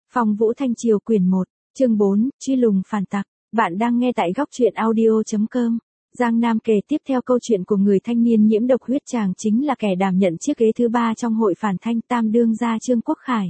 Phong Vũ Thanh Triều quyển 1, chương 4, truy lùng phản tặc. Bạn đang nghe tại góc truyện audio.com. Giang Nam kể tiếp theo câu chuyện của người thanh niên nhiễm độc huyết, chàng chính là kẻ đảm nhận chiếc ghế thứ 3 trong hội phản thanh tam đương gia Trương Quốc Khải.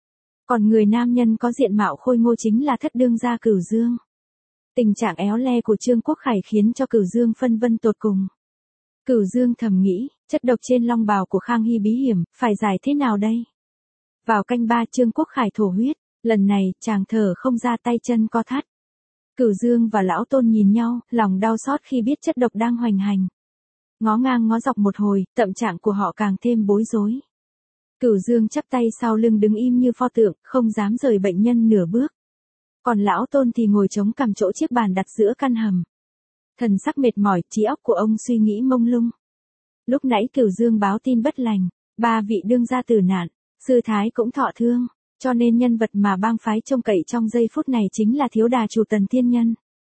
Còn người nam nhân có diện mạo khôi ngô chính là thất đương gia Cửu Dương. Tình trạng éo le của Trương Quốc Khải khiến cho Cửu Dương phân vân tột cùng. Cửu Dương thầm nghĩ, chất độc trên long bào của Khang Hy bí hiểm, phải giải thế nào đây? Vào canh 3 Trương Quốc Khải thổ huyết, lần này chàng thở không ra, tay chân co thắt. Cửu Dương và Lão Tôn nhìn nhau, lòng đau xót khi biết chất độc đang hoành hành. Ngó ngang ngó dọc một hồi, tâm trạng của họ càng thêm bối rối. Cửu Dương chắp tay sau lưng đứng im như pho tượng, không dám rời bệnh nhân nửa bước. Còn Lão Tôn thì ngồi chống cằm chỗ chiếc bàn đặt giữa căn hầm. Thần sắc mệt mỏi, trí óc của ông suy nghĩ mông lung. Lúc nãy Cửu Dương báo tin bất lành, 3 vị đương gia tử nạn, sư thái cũng thọ thương, cho nên nhân vật mà bang phái trông cậy trong giây phút này chính là thiếu đà chủ Tần Thiên Nhân.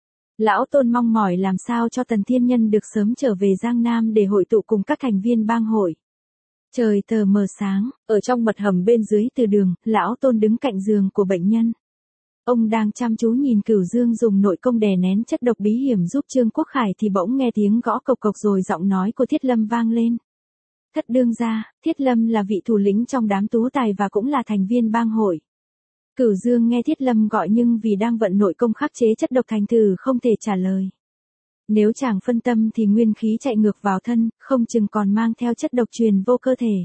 Lão Tôn mong mỏi làm sao cho Tần Thiên Nhân được sớm trở về Giang Nam để hội tụ cùng các thành viên bang hội. Trời tờ mờ sáng, ở trong mật hầm bên dưới từ đường, Lão Tôn đứng cạnh giường của bệnh nhân. Ông đang chăm chú nhìn Cửu Dương dùng nội công đè nén chất độc bí hiểm giúp Trương Quốc Khải thì bỗng nghe tiếng gõ cộc cộc rồi giọng nói của Thiết Lâm vang lên. Thất đương gia, Thiết Lâm là vị thủ lĩnh trong đám tú tài và cũng là thành viên bang hội. Cửu Dương nghe Thiết Lâm gọi nhưng vì đang vận nội công khắc chế chất độc thành thử không thể trả lời. Nếu chàng phân tâm thì nguyên khí chạy ngược vào thân, không chừng còn mang theo chất độc truyền vô cơ thể.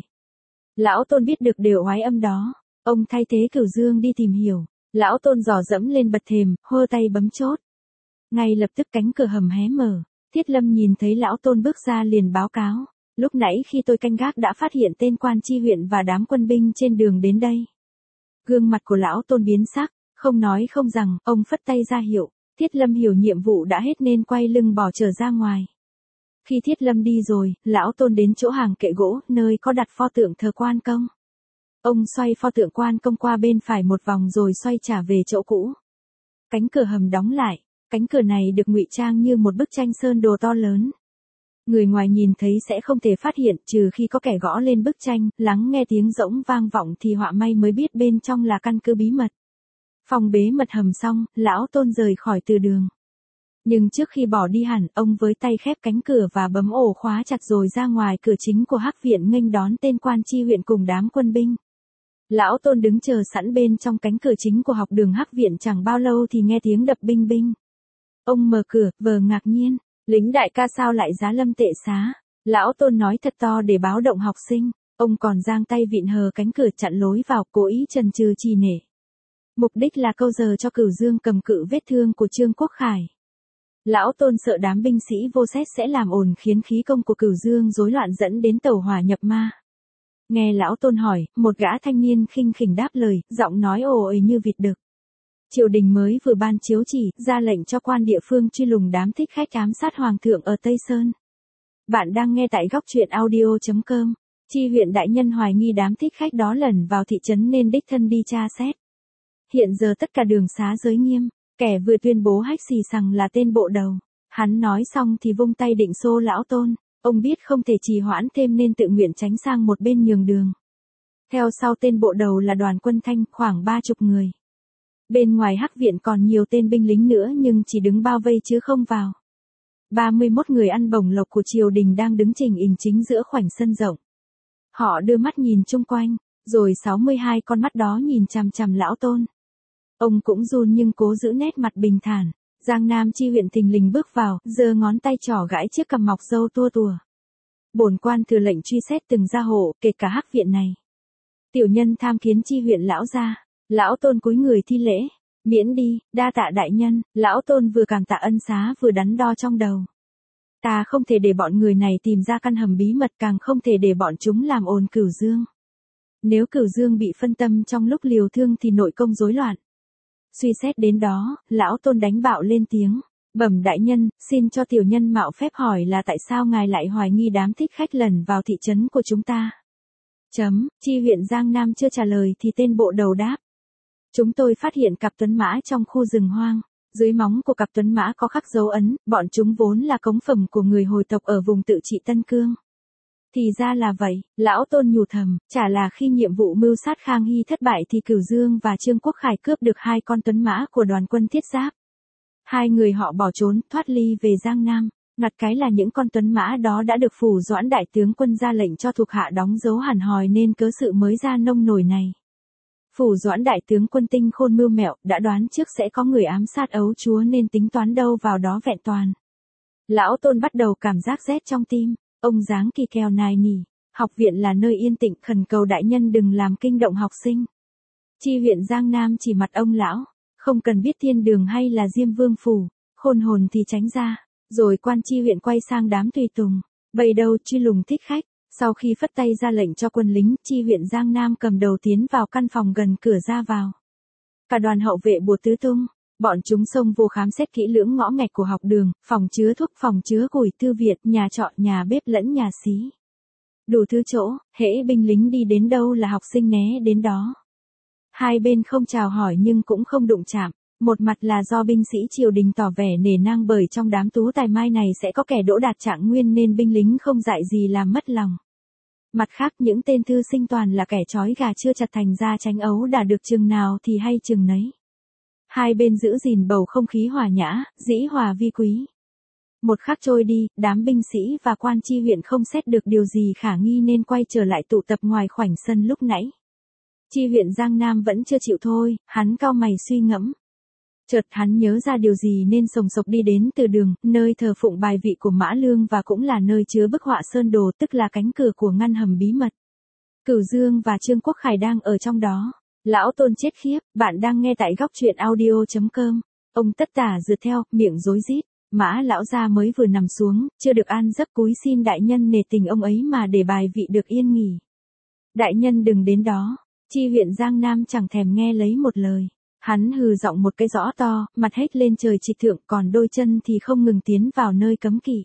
Lão Tôn biết được điều oái âm đó, ông thay thế Cửu Dương đi tìm hiểu. Lão Tôn dò dẫm lên bậc thềm, hơ tay bấm chốt. Ngay lập tức cánh cửa hầm hé mở, Thiết Lâm nhìn thấy Lão Tôn bước ra liền báo cáo. Lúc nãy khi tôi canh gác đã phát hiện tên quan chi huyện và đám quân binh trên đường đến đây. Gương mặt của Lão Tôn biến sắc, không nói không rằng, ông phất tay ra hiệu. Thiết Lâm hiểu nhiệm vụ đã hết nên quay lưng bỏ trở ra ngoài. Khi Thiết Lâm đi rồi, Lão Tôn đến chỗ hàng kệ gỗ, nơi có đặt pho tượng thờ quan công. Ông xoay pho tượng quan công qua bên phải một vòng rồi xoay trả về chỗ cũ. Cánh cửa hầm đóng lại, cánh cửa này được ngụy trang như một bức tranh sơn đồ to lớn. Người ngoài nhìn thấy sẽ không thể phát hiện trừ khi có kẻ gõ lên bức tranh, lắng nghe tiếng rỗng vang vọng thì họa may mới biết bên trong là căn cứ bí mật. Phòng bế mật hầm xong, Lão Tôn rời khỏi từ đường. Nhưng trước khi bỏ đi hẳn, ông với tay khép cánh cửa và bấm ổ khóa chặt rồi ra ngoài cửa chính của Hắc viện nghênh đón tên quan chi huyện cùng đám quân binh. Lão Tôn đứng chờ sẵn bên trong cánh cửa chính của học đường Hắc viện, chẳng bao lâu thì nghe tiếng đập binh binh. Ông mở cửa, vờ ngạc nhiên, lính đại ca sao lại giá lâm tệ xá. Lão Tôn nói thật to để báo động học sinh, ông còn giang tay vịn hờ cánh cửa chặn lối vào, cố ý trần trừ trì nể. Mục đích là câu giờ cho Cửu Dương cầm cự vết thương của Trương Quốc Khải. Lão Tôn sợ đám binh sĩ vô xét sẽ làm ồn khiến khí công của Cửu Dương rối loạn dẫn đến tẩu hỏa nhập ma. Nghe Lão Tôn hỏi, một gã thanh niên khinh khỉnh đáp lời, giọng nói ồ ề như vịt đực. Triều đình mới vừa ban chiếu chỉ, ra lệnh cho quan địa phương truy lùng đám thích khách ám sát hoàng thượng ở Tây Sơn. Bạn đang nghe tại góc truyện audio.com. Chi huyện đại nhân hoài nghi đám thích khách đó lẩn vào thị trấn nên đích thân đi tra xét. Hiện giờ tất cả đường xá giới nghiêm, kẻ vừa tuyên bố hách xì xằng là tên bộ đầu. Hắn nói xong thì vung tay định xô Lão Tôn, ông biết không thể trì hoãn thêm nên tự nguyện tránh sang một bên nhường đường. Theo sau tên bộ đầu là đoàn quân thanh, khoảng 30 người. Bên ngoài Hắc viện còn nhiều tên binh lính nữa nhưng chỉ đứng bao vây chứ không vào. 31 người ăn bổng lộc của triều đình đang đứng chỉnh ình chính giữa khoảnh sân rộng. Họ đưa mắt nhìn chung quanh, rồi 62 con mắt đó nhìn chằm chằm Lão Tôn. Ông cũng run nhưng cố giữ nét mặt bình thản. Giang Nam chi huyện thình lình bước vào, giơ ngón tay trỏ gãi chiếc cằm mọc râu tua tùa. Bổn quan thừa lệnh truy xét từng gia hộ, kể cả Hắc viện này. Tiểu nhân tham kiến chi huyện lão gia. Lão Tôn cúi người thi lễ. Miễn đi, đa tạ đại nhân. Lão Tôn vừa cảm tạ ân xá vừa đắn đo trong đầu. Ta không thể để bọn người này tìm ra căn hầm bí mật, càng không thể để bọn chúng làm ồn Cửu Dương. Nếu Cửu Dương bị phân tâm trong lúc liều thương thì nội công rối loạn. Suy xét đến đó, Lão Tôn đánh bạo lên tiếng. Bẩm đại nhân, xin cho tiểu nhân mạo phép hỏi là tại sao ngài lại hoài nghi đám thích khách lẩn vào thị trấn của chúng ta? Chi huyện Giang Nam chưa trả lời thì tên bộ đầu đáp. Chúng tôi phát hiện cặp tuấn mã trong khu rừng hoang. Dưới móng của cặp tuấn mã có khắc dấu ấn, bọn chúng vốn là cống phẩm của người hồi tộc ở vùng tự trị Tân Cương. Thì ra là vậy, lão Tôn nhủ thầm, chả là khi nhiệm vụ mưu sát Khang Hy thất bại thì Cửu Dương và Trương Quốc Khải cướp được 2 con tuấn mã của đoàn quân thiết giáp. 2 người họ bỏ trốn, thoát ly về Giang Nam. Ngặt cái là những con tuấn mã đó đã được Phủ Doãn đại tướng quân ra lệnh cho thuộc hạ đóng dấu hẳn hòi nên cớ sự mới ra nông nổi này. Phủ Doãn đại tướng quân tinh khôn mưu mẹo, đã đoán trước sẽ có người ám sát ấu chúa nên tính toán đâu vào đó vẹn toàn. Lão Tôn bắt đầu cảm giác rét trong tim, ông dáng kỳ kèo nài nỉ, học viện là nơi yên tĩnh, khẩn cầu đại nhân đừng làm kinh động học sinh. Chi huyện Giang Nam chỉ mặt ông lão, không cần biết thiên đường hay là Diêm Vương phủ, khôn hồn thì tránh ra, rồi quan chi huyện quay sang đám tùy tùng, bầy đầu truy lùng thích khách. Sau khi phất tay ra lệnh cho quân lính, chi huyện Giang Nam cầm đầu tiến vào căn phòng gần cửa ra vào. Cả đoàn hậu vệ bùa tứ tung, bọn chúng xông vô khám xét kỹ lưỡng ngõ ngách của học đường, phòng chứa thuốc, phòng chứa củi, thư viện, nhà trọ, nhà bếp lẫn nhà xí. Đủ thứ chỗ, hễ binh lính đi đến đâu là học sinh né đến đó. Hai bên không chào hỏi nhưng cũng không đụng chạm. Một mặt là do binh sĩ triều đình tỏ vẻ nể nang bởi trong đám tú tài mai này sẽ có kẻ đỗ đạt trạng nguyên nên binh lính không dại gì làm mất lòng. Mặt khác những tên thư sinh toàn là kẻ trói gà chưa chặt thành ra tránh ấu đả được chừng nào thì hay chừng nấy. Hai bên giữ gìn bầu không khí hòa nhã, dĩ hòa vi quý. Một khắc trôi đi, đám binh sĩ và quan chi huyện không xét được điều gì khả nghi nên quay trở lại tụ tập ngoài khoảnh sân lúc nãy. Chi huyện Giang Nam vẫn chưa chịu thôi, hắn cau mày suy ngẫm. Chợt hắn nhớ ra điều gì nên sồng sộc đi đến từ đường, nơi thờ phụng bài vị của Mã Lương và cũng là nơi chứa bức họa sơn đồ, tức là cánh cửa của ngăn hầm bí mật. Cửu Dương và Trương Quốc Khải đang ở trong đó. Lão Tôn chết khiếp, bạn đang nghe tại góc truyện audio.com. Ông tất tả rượt theo, miệng rối rít. Mã lão gia mới vừa nằm xuống, chưa được an giấc cúi xin đại nhân nể tình ông ấy mà để bài vị được yên nghỉ. Đại nhân đừng đến đó. Chi huyện Giang Nam chẳng thèm nghe lấy một lời. Hắn hừ giọng một cái rõ to, mặt hết lên trời trịch thượng, còn đôi chân thì không ngừng tiến vào nơi cấm kỵ.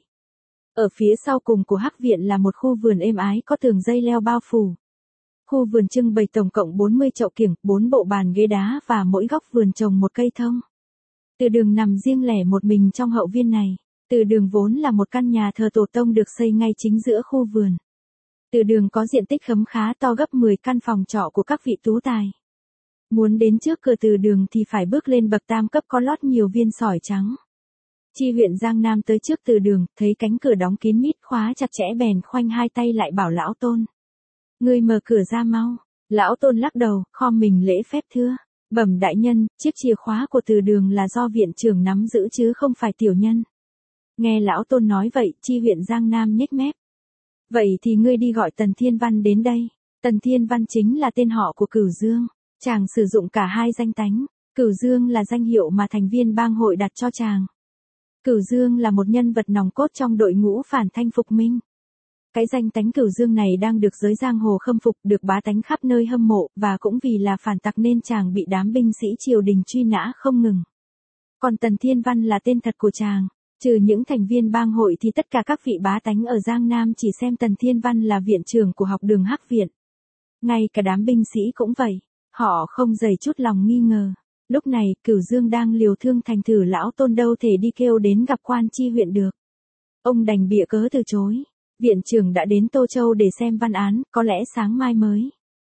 Ở phía sau cùng của hắc viện là một khu vườn êm ái có tường dây leo bao phủ. Khu vườn trưng bày tổng cộng 40 chậu kiểng, 4 bộ bàn ghế đá và mỗi góc vườn trồng một cây thông. Từ đường nằm riêng lẻ một mình trong hậu viên này. Từ đường vốn là một căn nhà thờ tổ tông được xây ngay chính giữa khu vườn. Từ đường có diện tích khấm khá to gấp 10 căn phòng trọ của các vị tú tài. Muốn đến trước cửa từ đường thì phải bước lên bậc tam cấp có lót nhiều viên sỏi trắng. Chi huyện Giang Nam tới trước từ đường, thấy cánh cửa đóng kín mít khóa chặt chẽ bèn khoanh hai tay lại bảo lão Tôn. Ngươi mở cửa ra mau. Lão Tôn lắc đầu, khom mình lễ phép thưa. Bẩm đại nhân, chiếc chìa khóa của từ đường là do viện trưởng nắm giữ chứ không phải tiểu nhân. Nghe lão Tôn nói vậy, chi huyện Giang Nam nhếch mép. Vậy thì ngươi đi gọi Tần Thiên Văn đến đây. Tần Thiên Văn chính là tên họ của Cửu Dương. Chàng sử dụng cả hai danh tánh. Cửu Dương là danh hiệu mà thành viên bang hội đặt cho chàng. Cửu Dương là một nhân vật nòng cốt trong đội ngũ phản thanh phục minh. Cái danh tánh Cửu Dương này đang được giới giang hồ khâm phục, được bá tánh khắp nơi hâm mộ, và cũng vì là phản tặc nên chàng bị đám binh sĩ triều đình truy nã không ngừng. Còn Tần Thiên Văn là tên thật của chàng. Trừ những thành viên bang hội thì tất cả các vị bá tánh ở Giang Nam chỉ xem Tần Thiên Văn là viện trưởng của học đường Hắc Viện. Ngay cả đám binh sĩ cũng vậy. Họ không dày chút lòng nghi ngờ. Lúc này, Cửu Dương đang liều thương thành thử lão Tôn đâu thể đi kêu đến gặp quan chi huyện được. Ông đành bịa cớ từ chối. Viện trưởng đã đến Tô Châu để xem văn án, có lẽ sáng mai mới.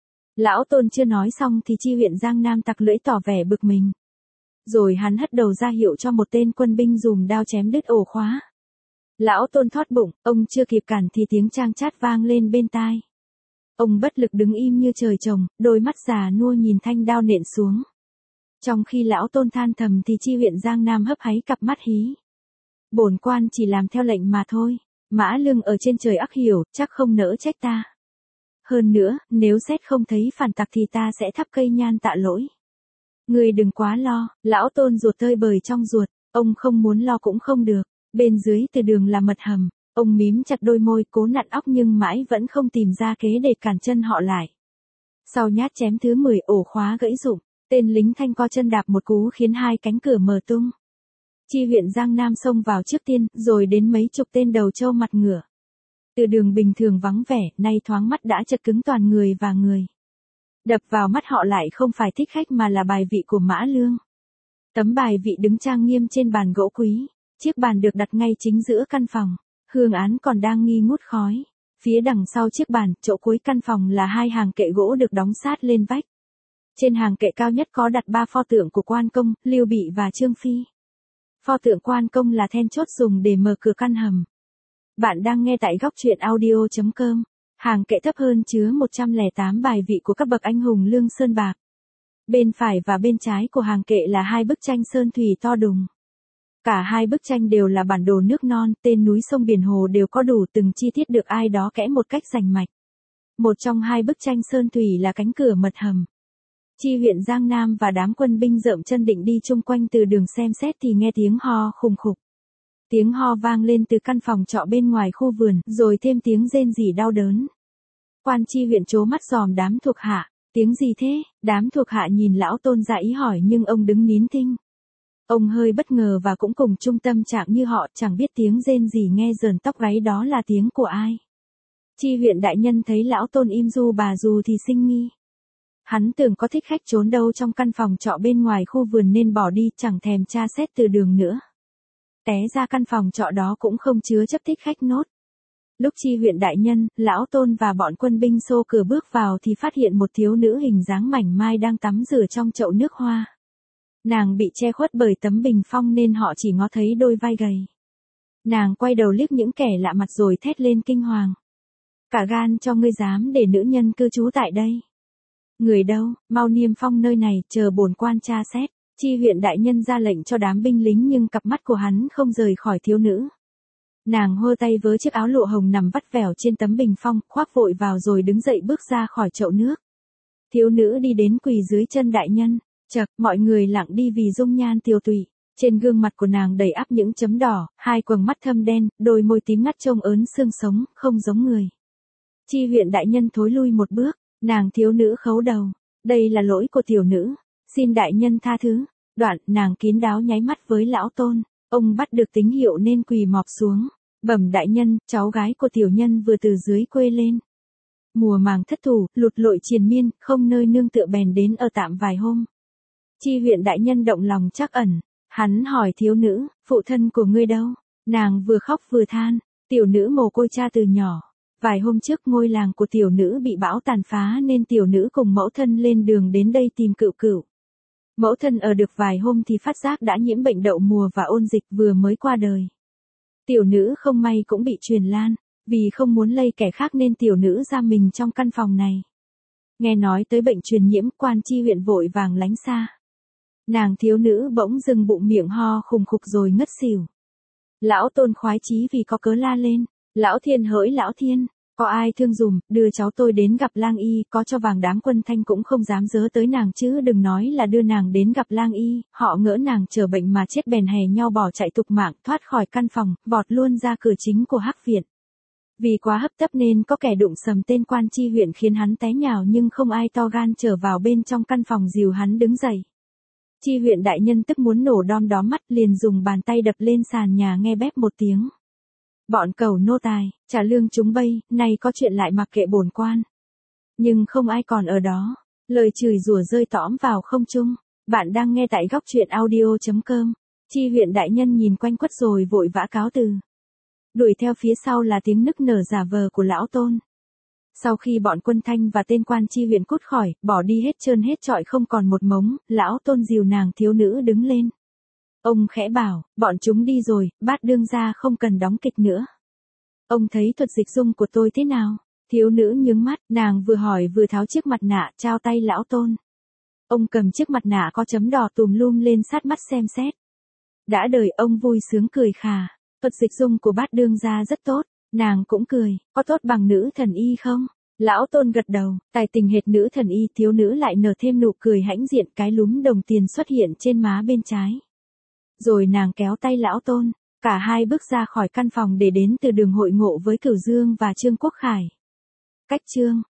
Lão Tôn chưa nói xong thì chi huyện Giang Nam tặc lưỡi tỏ vẻ bực mình. Rồi hắn hất đầu ra hiệu cho một tên quân binh dùng đao chém đứt ổ khóa. Lão Tôn thoát bụng, ông chưa kịp cản thì tiếng trang chát vang lên bên tai. Ông bất lực đứng im như trời trồng, đôi mắt già nua nhìn thanh đao nện xuống. Trong khi lão Tôn than thầm thì chi huyện Giang Nam hấp háy cặp mắt hí. Bổn quan chỉ làm theo lệnh mà thôi. Mã Lương ở trên trời ắt hiểu, chắc không nỡ trách ta. Hơn nữa, nếu xét không thấy phản tặc thì ta sẽ thắp cây nhan tạ lỗi. Người đừng quá lo, lão Tôn ruột tơi bời trong ruột, ông không muốn lo cũng không được. Bên dưới từ đường là mật hầm, ông mím chặt đôi môi cố nặn óc nhưng mãi vẫn không tìm ra kế để cản chân họ lại. Sau nhát chém thứ 10 ổ khóa gãy rụng, tên lính thanh co chân đạp một cú khiến hai cánh cửa mở tung. Chi huyện Giang Nam xông vào trước tiên, rồi đến mấy chục tên đầu trâu mặt ngựa. Từ đường bình thường vắng vẻ, nay thoáng mắt đã chật cứng toàn người và người. Đập vào mắt họ lại không phải thích khách mà là bài vị của Mã Lương. Tấm bài vị đứng trang nghiêm trên bàn gỗ quý, chiếc bàn được đặt ngay chính giữa căn phòng, hương án còn đang nghi ngút khói. Phía đằng sau chiếc bàn, chỗ cuối căn phòng là hai hàng kệ gỗ được đóng sát lên vách. Trên hàng kệ cao nhất có đặt 3 pho tượng của Quan Công, Lưu Bị và Trương Phi. Pho tượng Quan Công là then chốt dùng để mở cửa căn hầm. Bạn đang nghe tại góc truyện audio.com. Hàng kệ thấp hơn chứa 108 bài vị của các bậc anh hùng Lương Sơn Bạc. Bên phải và bên trái của hàng kệ là 2 bức tranh sơn thủy to đùng. Cả hai bức tranh đều là bản đồ nước non, tên núi sông biển hồ đều có đủ từng chi tiết được ai đó kẽ một cách rành mạch. Một trong hai bức tranh sơn thủy là cánh cửa mật hầm. Chi huyện Giang Nam và đám quân binh rợm chân định đi chung quanh từ đường xem xét thì nghe tiếng ho khùng khục. Tiếng ho vang lên từ căn phòng trọ bên ngoài khu vườn, rồi thêm tiếng rên rỉ đau đớn. Quan chi huyện trố mắt dòm đám thuộc hạ, tiếng gì thế? Đám thuộc hạ nhìn lão Tôn ra ý hỏi nhưng ông đứng nín thinh. Ông hơi bất ngờ và cũng cùng chung tâm trạng như họ, chẳng biết tiếng rên gì nghe rờn tóc gáy đó là tiếng của ai. Chi huyện đại nhân thấy lão Tôn im ru bà dù thì sinh nghi. Hắn tưởng có thích khách trốn đâu trong căn phòng trọ bên ngoài khu vườn nên bỏ đi, chẳng thèm tra xét từ đường nữa. Té ra căn phòng trọ đó cũng không chứa chấp thích khách nốt. Lúc chi huyện đại nhân, lão Tôn và bọn quân binh xô cửa bước vào thì phát hiện một thiếu nữ hình dáng mảnh mai đang tắm rửa trong chậu nước hoa. Nàng bị che khuất bởi tấm bình phong nên họ chỉ ngó thấy đôi vai gầy. Nàng quay đầu liếc những kẻ lạ mặt rồi thét lên kinh hoàng. Cả gan cho ngươi dám để nữ nhân cư trú tại đây. Người đâu, mau niêm phong nơi này, chờ bổn quan tra xét. Chi huyện đại nhân ra lệnh cho đám binh lính nhưng cặp mắt của hắn không rời khỏi thiếu nữ. Nàng hơ tay với chiếc áo lụa hồng nằm vắt vẻo trên tấm bình phong, khoác vội vào rồi đứng dậy bước ra khỏi chậu nước. Thiếu nữ đi đến quỳ dưới chân đại nhân. Chậc, mọi người lặng đi vì dung nhan tiều tụy. Trên gương mặt của nàng đầy ắp những chấm đỏ, hai quầng mắt thâm đen, đôi môi tím ngắt trông ớn xương sống, không giống người. Chi huyện đại nhân thối lui một bước, nàng thiếu nữ khấu đầu. Đây là lỗi của tiểu nữ, xin đại nhân tha thứ. Đoạn, nàng kín đáo nháy mắt với lão Tôn. Ông bắt được tín hiệu nên quỳ mọp xuống. Bẩm đại nhân, cháu gái của tiểu nhân vừa từ dưới quê lên. Mùa màng thất thủ, lụt lội triền miên, không nơi nương tựa bèn đến ở tạm vài hôm. Chi huyện đại nhân động lòng trắc ẩn. Hắn hỏi thiếu nữ, phụ thân của ngươi đâu? Nàng vừa khóc vừa than, tiểu nữ mồ côi cha từ nhỏ. Vài hôm trước ngôi làng của tiểu nữ bị bão tàn phá nên tiểu nữ cùng mẫu thân lên đường đến đây tìm cựu cựu. Mẫu thân ở được vài hôm thì phát giác đã nhiễm bệnh đậu mùa và ôn dịch vừa mới qua đời. Tiểu nữ không may cũng bị truyền lan, vì không muốn lây kẻ khác nên tiểu nữ giam mình trong căn phòng này. Nghe nói tới bệnh truyền nhiễm, quan chi huyện vội vàng lánh xa. Nàng thiếu nữ bỗng dừng bụng miệng ho khùng khục rồi ngất xỉu. Lão Tôn khoái chí vì có cớ la lên. Lão Thiên hỡi lão Thiên, có ai thương dùm, đưa cháu tôi đến gặp lang y, có cho vàng đám quân thanh cũng không dám dớ tới nàng chứ đừng nói là đưa nàng đến gặp lang y, họ ngỡ nàng chờ bệnh mà chết bèn hè nhau bỏ chạy tục mạng, thoát khỏi căn phòng, vọt luôn ra cửa chính của Hắc Viện. Vì quá hấp tấp nên có kẻ đụng sầm tên quan chi huyện khiến hắn té nhào nhưng không ai to gan trở vào bên trong căn phòng dìu hắn đứng dậy. Chi huyện đại nhân tức muốn nổ đom đóm mắt liền dùng bàn tay đập lên sàn nhà nghe bép một tiếng. Bọn cẩu nô tài, trả lương chúng bây, nay có chuyện lại mặc kệ bổn quan. Nhưng không ai còn ở đó. Lời chửi rủa rơi tõm vào không trung. Bạn đang nghe tại góc truyện audio.com. Chi huyện đại nhân nhìn quanh quất rồi vội vã cáo từ. Đuổi theo phía sau là tiếng nức nở giả vờ của lão Tôn. Sau khi bọn quân thanh và tên quan chi huyện cút khỏi, bỏ đi hết trơn hết trọi không còn một mống, lão Tôn dìu nàng thiếu nữ đứng lên. Ông khẽ bảo, bọn chúng đi rồi, bát đương gia không cần đóng kịch nữa. Ông thấy thuật dịch dung của tôi thế nào? Thiếu nữ nhướng mắt, nàng vừa hỏi vừa tháo chiếc mặt nạ, trao tay lão Tôn. Ông cầm chiếc mặt nạ có chấm đỏ tùm lum lên sát mắt xem xét. Đã đời ông vui sướng cười khà, thuật dịch dung của bát đương gia rất tốt, nàng cũng cười, có tốt bằng nữ thần y không? Lão Tôn gật đầu, tài tình hệt nữ thần y, thiếu nữ lại nở thêm nụ cười hãnh diện, cái lúm đồng tiền xuất hiện trên má bên trái. Rồi nàng kéo tay lão Tôn, cả hai bước ra khỏi căn phòng để đến từ đường hội ngộ với Cửu Dương và Trương Quốc Khải. Cách chương